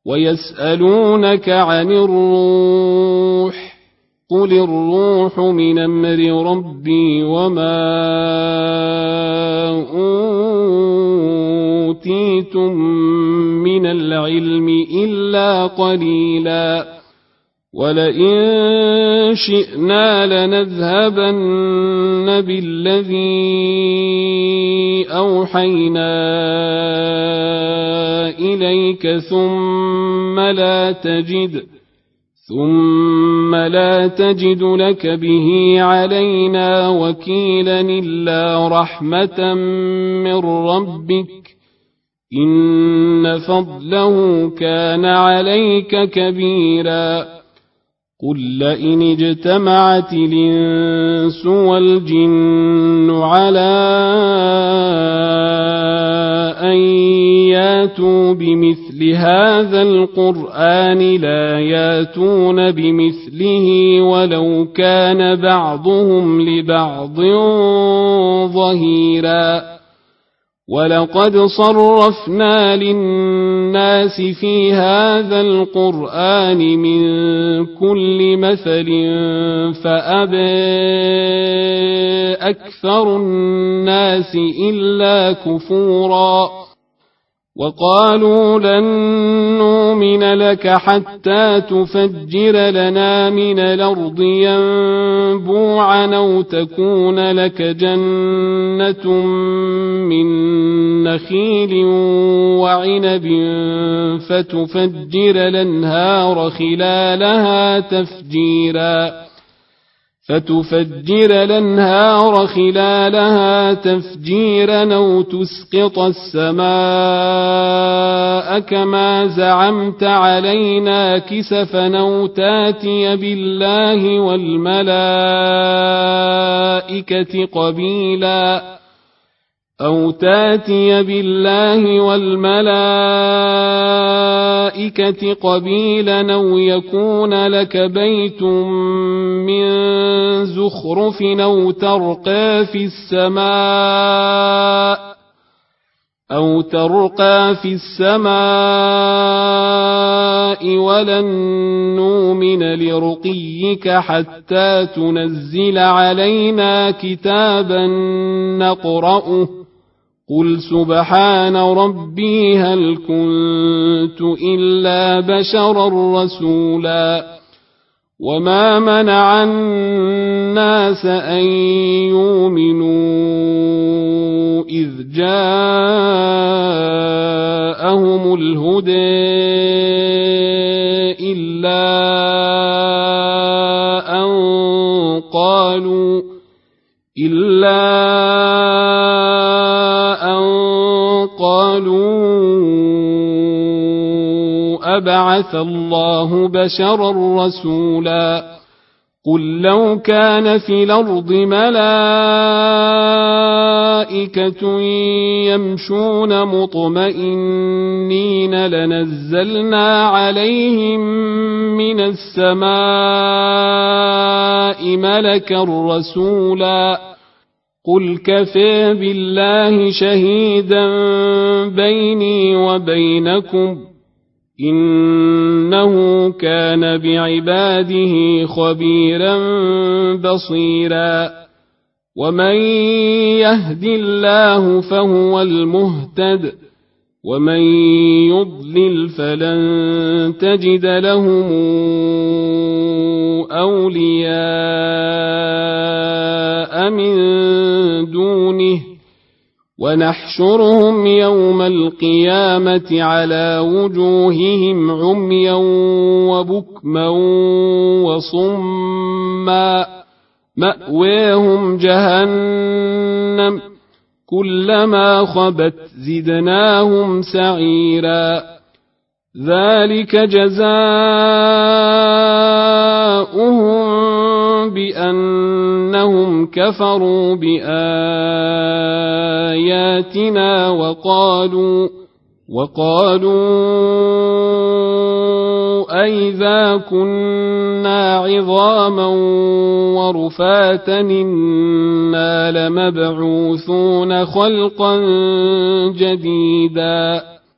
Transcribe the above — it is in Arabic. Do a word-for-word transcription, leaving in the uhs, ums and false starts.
ويسألونك عن الروح قل الروح من أمر ربي وما أوتيتم من العلم إلا قليلا ولئن شئنا لنذهبن بالذي أوحينا إليك ثم لا تجد ثم لا تجد لك به علينا وكيلا إلا رحمة من ربك إن فضله كان عليك كبيرا قل لئن اجتمعت الإنس والجن على أن ياتوا بمثل هذا القرآن لا ياتون بمثله ولو كان بعضهم لبعض ظهيرا ولقد صرفنا للناس في هذا القرآن من كل مثل فأبى أكثر الناس إلا كفورا وقالوا لن نؤمن لك حتى تفجر لنا من الأرض ينبوعا أو تكون لك جنة من نخيل وعنب فتفجر الأنهار خلالها تفجيرا فتفجر الأنهار خلالها تفجيرا أو تسقط السماء كما زعمت علينا كسفا أو تاتي بالله والملائكة قبيلا أو تاتي بالله والملائكة قبيلا أو يكون لك بيت من زخرف أو ترقى في السماء أو ترقى في السماء ولن نؤمن لرقيك حتى تنزل علينا كتابا نقرأه قل سبحان ربي هل كنت إلا بشرا رسولا وما منع الناس أن يؤمنوا إذ جاءهم الهدى إلا أن قالوا إلا أن قالوا أبعث الله بشرا رسولا قل لو كان في الأرض ملائكة يمشون مطمئنين لنزلنا عليهم من السماء ملكا رسولا قل كفى بالله شهيدا بيني وبينكم إنه كان بعباده خبيرا بصيرا ومن يهد الله فهو المهتد ومن يضلل فلن تجد لهم أولياء من دونه ونحشرهم يوم القيامة على وجوههم عميا وبكما وصما مأواهم جهنم كلما خبت زدناهم سعيرا ذلك جزاؤهم بأنهم كفروا بآياتنا وقالوا وقالوا أئذا كنا عظاما ورفاتا إنا لمبعوثون خلقا جديدا